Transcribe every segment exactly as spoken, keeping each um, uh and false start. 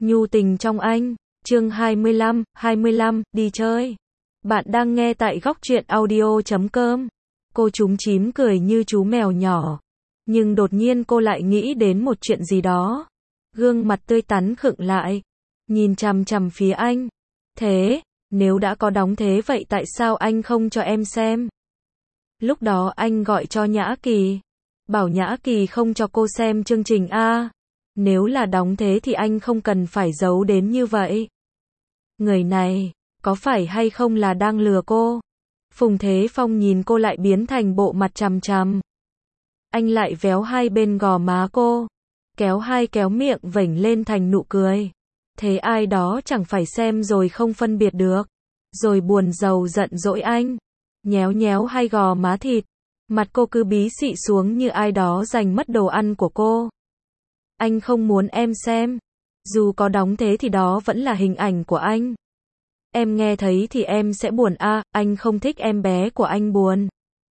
Nhu tình trong anh, chương hai mươi lăm, hai mươi lăm, đi chơi. Bạn đang nghe tại góc truyện audio chấm com. Cô chúm chím cười như chú mèo nhỏ. Nhưng đột nhiên cô lại nghĩ đến một chuyện gì đó. Gương mặt tươi tắn khựng lại. Nhìn chằm chằm phía anh. Thế, nếu đã có đóng thế vậy tại sao anh không cho em xem? Lúc đó anh gọi cho Nhã Kỳ. Bảo Nhã Kỳ không cho cô xem chương trình A. Nếu là đóng thế thì anh không cần phải giấu đến như vậy. Người này, có phải hay không là đang lừa cô? Phùng Thế Phong nhìn cô lại biến thành bộ mặt chằm chằm. Anh lại véo hai bên gò má cô. Kéo hai kéo miệng vểnh lên thành nụ cười. Thế ai đó chẳng phải xem rồi không phân biệt được. Rồi buồn rầu giận dỗi anh. Nhéo nhéo hai gò má thịt. Mặt cô cứ bí xị xuống như ai đó giành mất đồ ăn của cô. Anh không muốn em xem. Dù có đóng thế thì đó vẫn là hình ảnh của anh. Em nghe thấy thì em sẽ buồn a, à, anh không thích em bé của anh buồn.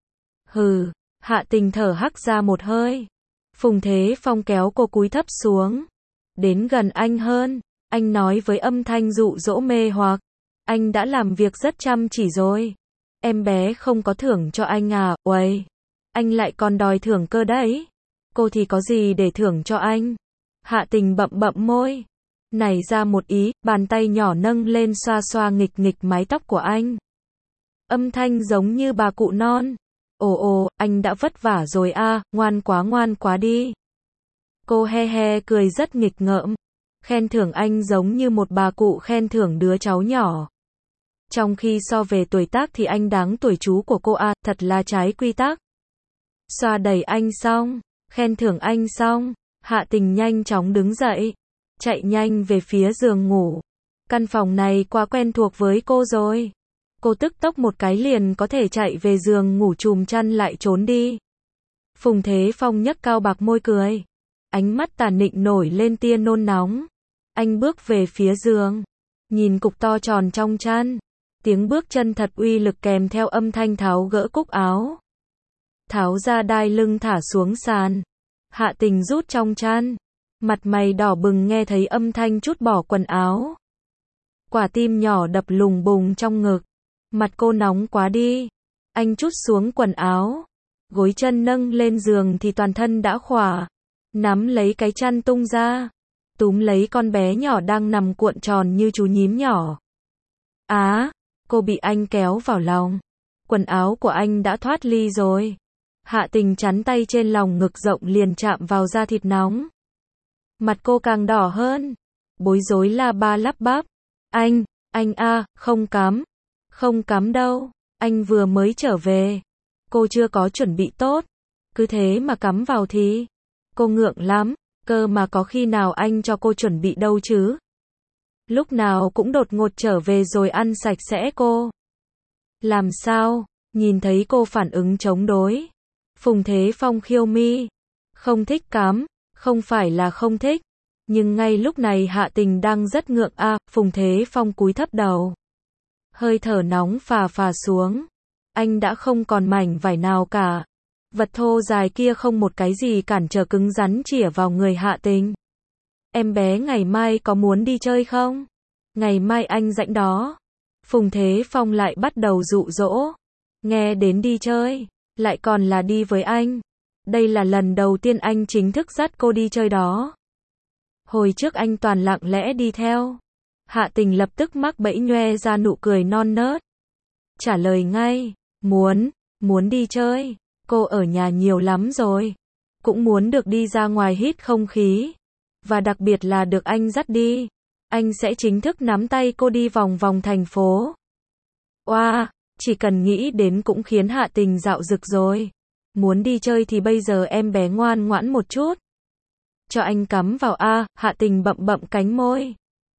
Hừ, Hạ Tình thở hắt ra một hơi. Phùng Thế Phong kéo cô cúi thấp xuống. Đến gần anh hơn, anh nói với âm thanh dụ dỗ mê hoặc. Anh đã làm việc rất chăm chỉ rồi. Em bé không có thưởng cho anh à, uầy. Anh lại còn đòi thưởng cơ đấy. Cô thì có gì để thưởng cho anh? Hạ Tình bậm bậm môi. Nảy ra một ý, bàn tay nhỏ nâng lên xoa xoa nghịch nghịch mái tóc của anh. Âm thanh giống như bà cụ non. Ồ ồ, anh đã vất vả rồi a, à, ngoan quá ngoan quá đi. Cô he he cười rất nghịch ngợm. Khen thưởng anh giống như một bà cụ khen thưởng đứa cháu nhỏ. Trong khi so về tuổi tác thì anh đáng tuổi chú của cô a, à, thật là trái quy tắc. Xoa đẩy anh xong, khen thưởng anh xong, Hạ Tình nhanh chóng đứng dậy, chạy nhanh về phía giường ngủ. Căn phòng này quá quen thuộc với cô rồi. Cô tức tốc một cái liền có thể chạy về giường ngủ chùm chăn lại trốn đi. Phùng Thế Phong nhấc cao bạc môi cười. Ánh mắt tà nịnh nổi lên tia nôn nóng. Anh bước về phía giường, nhìn cục to tròn trong chăn. Tiếng bước chân thật uy lực kèm theo âm thanh tháo gỡ cúc áo. Tháo ra đai lưng thả xuống sàn. Hạ Tình rút trong chăn. Mặt mày đỏ bừng nghe thấy âm thanh trút bỏ quần áo. Quả tim nhỏ đập lùng bùng trong ngực. Mặt cô nóng quá đi. Anh trút xuống quần áo. Gối chân nâng lên giường thì toàn thân đã khỏa. Nắm lấy cái chăn tung ra. Túm lấy con bé nhỏ đang nằm cuộn tròn như chú nhím nhỏ. Á, cô bị anh kéo vào lòng. Quần áo của anh đã thoát ly rồi. Hạ Tình chắn tay trên lòng ngực rộng liền chạm vào da thịt nóng. Mặt cô càng đỏ hơn. Bối rối la ba lắp bắp. Anh, anh a, à, không cắm. Không cắm đâu. Anh vừa mới trở về. Cô chưa có chuẩn bị tốt. Cứ thế mà cắm vào thì. Cô ngượng lắm. Cơ mà có khi nào anh cho cô chuẩn bị đâu chứ. Lúc nào cũng đột ngột trở về rồi ăn sạch sẽ cô. Làm sao? Nhìn thấy cô phản ứng chống đối. Phùng Thế Phong khiêu mi. Không thích cắm. Không phải là không thích. Nhưng ngay lúc này Hạ Tình đang rất ngượng a, à, Phùng Thế Phong cúi thấp đầu. Hơi thở nóng phà phà xuống. Anh đã không còn mảnh vải nào cả. Vật thô dài kia không một cái gì cản trở cứng rắn chĩa vào người Hạ Tình. Em bé ngày mai có muốn đi chơi không? Ngày mai anh rảnh đó. Phùng Thế Phong lại bắt đầu dụ dỗ. Nghe đến đi chơi, lại còn là đi với anh. Đây là lần đầu tiên anh chính thức dắt cô đi chơi đó. Hồi trước anh toàn lặng lẽ đi theo. Hạ Tình lập tức mắc bẫy nhoe ra nụ cười non nớt. Trả lời ngay, muốn, muốn đi chơi. Cô ở nhà nhiều lắm rồi. Cũng muốn được đi ra ngoài hít không khí. Và đặc biệt là được anh dắt đi. Anh sẽ chính thức nắm tay cô đi vòng vòng thành phố. Oa, wow, chỉ cần nghĩ đến cũng khiến Hạ Tình dạo dực rồi. Muốn đi chơi thì bây giờ em bé ngoan ngoãn một chút. Cho anh cắm vào a, à, Hạ Tình bậm bậm cánh môi.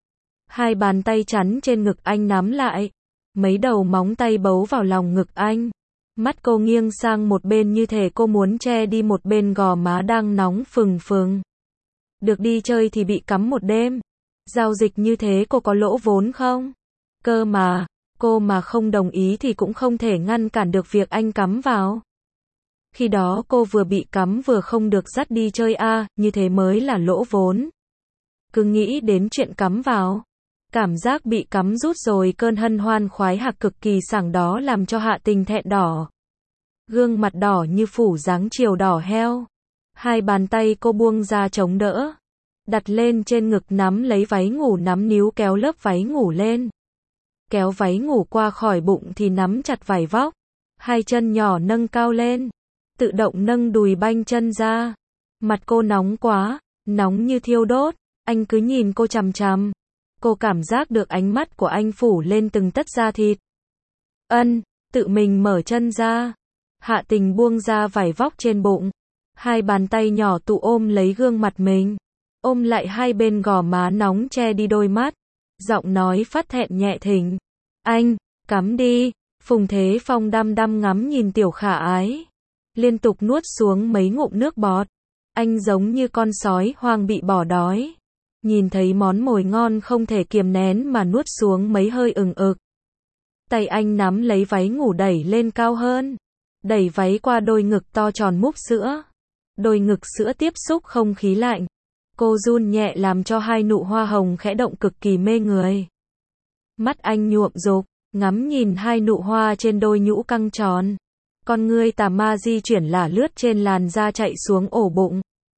Hai bàn tay chắn trên ngực anh nắm lại. Mấy đầu móng tay bấu vào lòng ngực anh. Mắt cô nghiêng sang một bên như thể cô muốn che đi một bên gò má đang nóng phừng phừng. Được đi chơi thì bị cắm một đêm. Giao dịch như thế cô có lỗ vốn không? Cơ mà, cô mà không đồng ý thì cũng không thể ngăn cản được việc anh cắm vào. Khi đó cô vừa bị cắm vừa không được dắt đi chơi a, à, như thế mới là lỗ vốn. cứ nghĩ đến chuyện cắm vào. Cảm giác bị cắm rút rồi cơn hân hoan khoái hạc cực kỳ sảng đó làm cho Hạ Tình thẹn đỏ. Gương mặt đỏ như phủ dáng chiều đỏ heo. Hai bàn tay cô buông ra chống đỡ. Đặt lên trên ngực nắm lấy váy ngủ, nắm níu kéo lớp váy ngủ lên. Kéo váy ngủ qua khỏi bụng thì nắm chặt vải vóc. Hai chân nhỏ nâng cao lên. Tự động nâng đùi banh chân ra. Mặt cô nóng quá, nóng như thiêu đốt. Anh cứ nhìn cô chằm chằm. Cô cảm giác được ánh mắt của anh phủ lên từng tấc da thịt. Ân, tự mình mở chân ra. Hạ Tình buông ra vải vóc trên bụng. Hai bàn tay nhỏ tụ ôm lấy gương mặt mình. Ôm lại hai bên gò má nóng che đi đôi mắt. Giọng nói phát thẹn nhẹ thình. Anh, cắm đi. Phùng Thế Phong đăm đăm ngắm nhìn tiểu khả ái. Liên tục nuốt xuống mấy ngụm nước bọt. Anh giống như con sói hoang bị bỏ đói. Nhìn thấy món mồi ngon không thể kiềm nén mà nuốt xuống mấy hơi ừng ực. Tay anh nắm lấy váy ngủ đẩy lên cao hơn. Đẩy váy qua đôi ngực to tròn múp sữa. Đôi ngực sữa tiếp xúc không khí lạnh. Cô run nhẹ làm cho hai nụ hoa hồng khẽ động cực kỳ mê người. Mắt anh nhuộm dục, ngắm nhìn hai nụ hoa trên đôi nhũ căng tròn. Con ngươi tà ma di chuyển lả lướt trên làn da chạy xuống ổ bụng.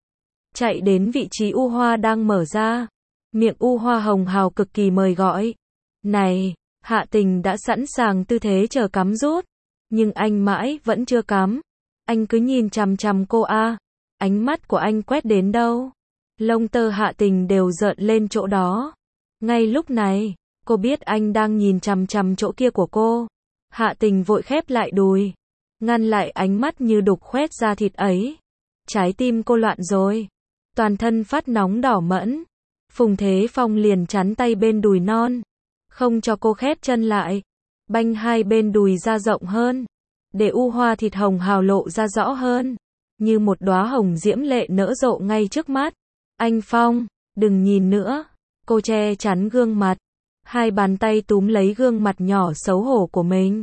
Chạy đến vị trí u hoa đang mở ra. Miệng u hoa hồng hào cực kỳ mời gọi. Này, Hạ Tình đã sẵn sàng tư thế chờ cắm rút. Nhưng anh mãi vẫn chưa cắm. Anh cứ nhìn chằm chằm cô a. Ánh mắt của anh quét đến đâu. Lông tơ Hạ Tình đều rợn lên chỗ đó. Ngay lúc này, cô biết anh đang nhìn chằm chằm chỗ kia của cô. Hạ Tình vội khép lại đùi. Ngăn lại ánh mắt như đục khoét da thịt ấy. Trái tim cô loạn rồi. Toàn thân phát nóng đỏ mẫn. Phùng Thế Phong liền chắn tay bên đùi non. Không cho cô khép chân lại. Banh hai bên đùi ra rộng hơn. Để u hoa thịt hồng hào lộ ra rõ hơn. Như một đóa hồng diễm lệ nở rộ ngay trước mắt. Anh Phong, đừng nhìn nữa. Cô che chắn gương mặt. Hai bàn tay túm lấy gương mặt nhỏ xấu hổ của mình.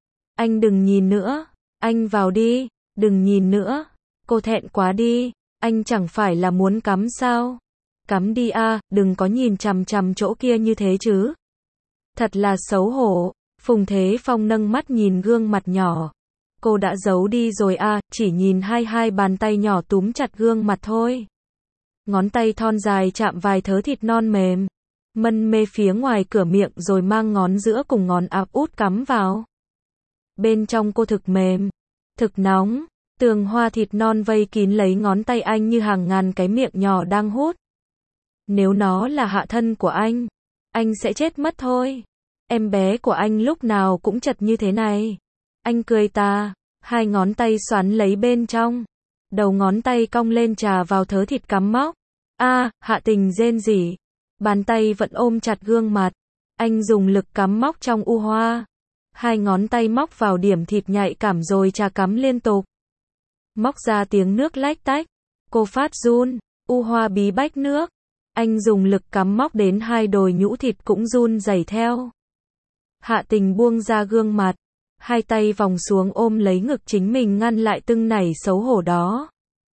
Anh đừng nhìn nữa. Anh vào đi. Đừng nhìn nữa. Cô thẹn quá đi. Anh chẳng phải là muốn cắm sao? Cắm đi a, đừng có nhìn chằm chằm chỗ kia như thế chứ. Thật là xấu hổ. Phùng Thế Phong nâng mắt nhìn gương mặt nhỏ. Cô đã giấu đi rồi a, chỉ nhìn hai hai bàn tay nhỏ túm chặt gương mặt thôi. Ngón tay thon dài chạm vài thớ thịt non mềm. Mân mê phía ngoài cửa miệng rồi mang ngón giữa cùng ngón áp út cắm vào. Bên trong cô thực mềm, thực nóng. Tường hoa thịt non vây kín lấy ngón tay anh như hàng ngàn cái miệng nhỏ đang hút. Nếu nó là hạ thân của anh, anh sẽ chết mất thôi. Em bé của anh lúc nào cũng chật như thế này. Anh cười tà, hai ngón tay xoắn lấy bên trong. Đầu ngón tay cong lên chà vào thớ thịt cắm móc. A, Hạ Tình rên rỉ. Bàn tay vẫn ôm chặt gương mặt. Anh dùng lực cắm móc trong u hoa. Hai ngón tay móc vào điểm thịt nhạy cảm rồi chà cắm liên tục. Móc ra tiếng nước lách tách. Cô phát run, u hoa bí bách nước. Anh dùng lực cắm móc đến hai đồi nhũ thịt cũng run rẩy theo. Hạ Tình buông ra gương mặt. Hai tay vòng xuống ôm lấy ngực chính mình ngăn lại tưng nảy xấu hổ đó.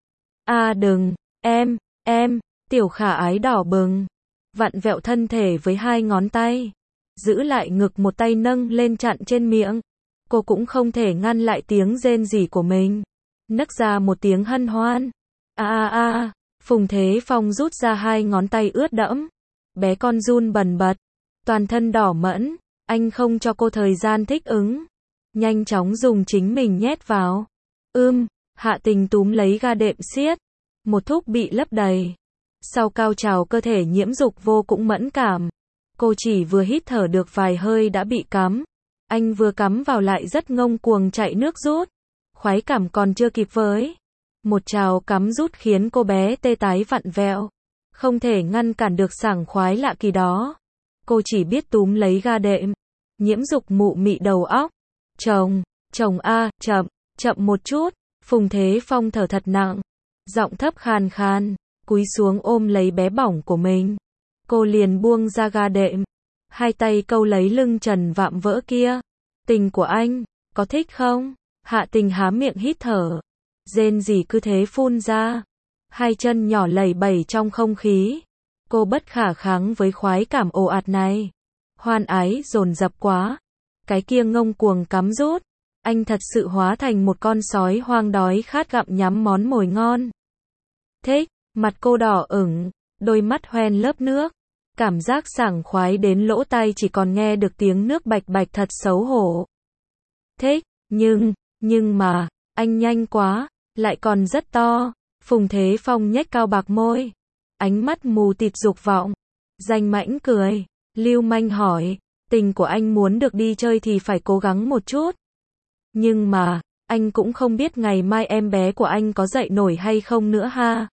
A à đừng, em, em, tiểu khả ái đỏ bừng. Vặn vẹo thân thể với hai ngón tay. Giữ lại ngực một tay nâng lên chặn trên miệng. Cô cũng không thể ngăn lại tiếng rên rỉ của mình. Nấc ra một tiếng hân hoan. A a a, Phùng Thế Phong rút ra hai ngón tay ướt đẫm. Bé con run bần bật. Toàn thân đỏ mẫn. Anh không cho cô thời gian thích ứng. Nhanh chóng dùng chính mình nhét vào. Ưm, Hạ Tình túm lấy ga đệm siết. Một thúc bị lấp đầy. Sau cao trào cơ thể nhiễm dục vô cũng mẫn cảm. Cô chỉ vừa hít thở được vài hơi đã bị cắm. Anh vừa cắm vào lại rất ngông cuồng chạy nước rút. Khoái cảm còn chưa kịp với. Một trào cắm rút khiến cô bé tê tái vặn vẹo. Không thể ngăn cản được sảng khoái lạ kỳ đó. Cô chỉ biết túm lấy ga đệm. Nhiễm dục mụ mị đầu óc. Chồng, chồng a, chậm, chậm một chút. Phùng Thế Phong thở thật nặng. Giọng thấp khàn khàn. Cúi xuống ôm lấy bé bỏng của mình. Cô liền buông ra ga đệm. Hai tay câu lấy lưng trần vạm vỡ kia. Tình của anh, có thích không? Hạ Tình há miệng hít thở. Rên rỉ cứ thế phun ra. Hai chân nhỏ lẩy bẩy trong không khí. Cô bất khả kháng với khoái cảm ồ ạt này. Hoan ái dồn dập quá. Cái kia ngông cuồng cắm rút. Anh thật sự hóa thành một con sói hoang đói khát gặm nhắm món mồi ngon. Thích, mặt cô đỏ ửng, đôi mắt hoen lớp nước. Cảm giác sảng khoái đến lỗ tai chỉ còn nghe được tiếng nước bạch bạch thật xấu hổ. Thích, nhưng, nhưng mà, anh nhanh quá, lại còn rất to. Phùng Thế Phong nhếch cao bạc môi. Ánh mắt mù tịt dục vọng. Danh mãnh cười. Lưu manh hỏi, tình của anh muốn được đi chơi thì phải cố gắng một chút. Nhưng mà, anh cũng không biết ngày mai em bé của anh có dậy nổi hay không nữa ha.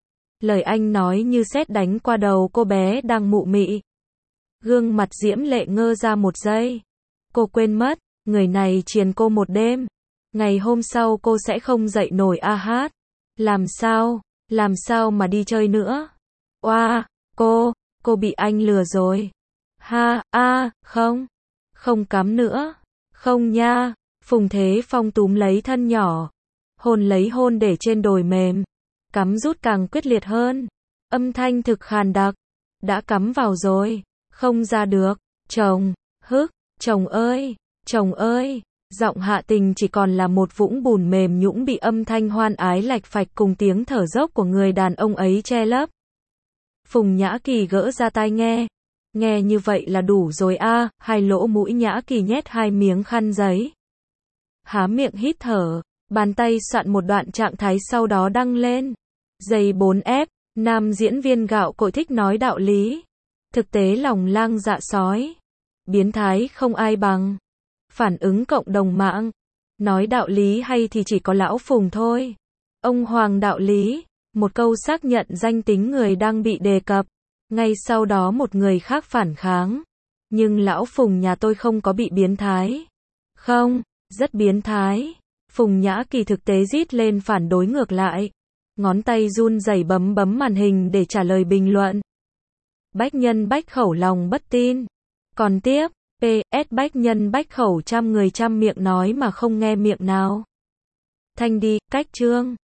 Lời anh nói như sét đánh qua đầu cô bé đang mụ mị. Gương mặt diễm lệ ngơ ra một giây. Cô quên mất, người này triền cô một đêm. Ngày hôm sau cô sẽ không dậy nổi a hát. Làm sao, làm sao mà đi chơi nữa? Oa, cô, cô bị anh lừa rồi. Ha, a, không, không cắm nữa. Không nha. Phùng Thế Phong túm lấy thân nhỏ. Hôn lấy hôn để trên đồi mềm. Cắm rút càng quyết liệt hơn. Âm thanh thực khàn đặc. Đã cắm vào rồi. Không ra được. Chồng, hức, chồng ơi, chồng ơi. Giọng Hạ Tình chỉ còn là một vũng bùn mềm nhũn bị âm thanh hoan ái lạch phạch cùng tiếng thở dốc của người đàn ông ấy che lấp. Phùng Nhã Kỳ gỡ ra tai nghe. Nghe như vậy là đủ rồi a. Hai lỗ mũi Nhã Kỳ nhét hai miếng khăn giấy. Há miệng hít thở. Bàn tay soạn một đoạn trạng thái sau đó đăng lên. Giây bốn F. Nam diễn viên gạo cội thích nói đạo lý. Thực tế lòng lang dạ sói. Biến thái không ai bằng. Phản ứng cộng đồng mạng. Nói đạo lý hay thì chỉ có lão Phùng thôi. Ông Hoàng đạo lý. Một câu xác nhận danh tính người đang bị đề cập. Ngay sau đó một người khác phản kháng. Nhưng lão Phùng nhà tôi không có bị biến thái. Không, rất biến thái. Phùng Nhã Kỳ thực tế rít lên phản đối ngược lại. Ngón tay run rẩy bấm bấm màn hình để trả lời bình luận. Bách nhân bách khẩu lòng bất tin. Còn tiếp, pê ét bách nhân bách khẩu trăm người trăm miệng nói mà không nghe miệng nào. Thanh đi, cách chương.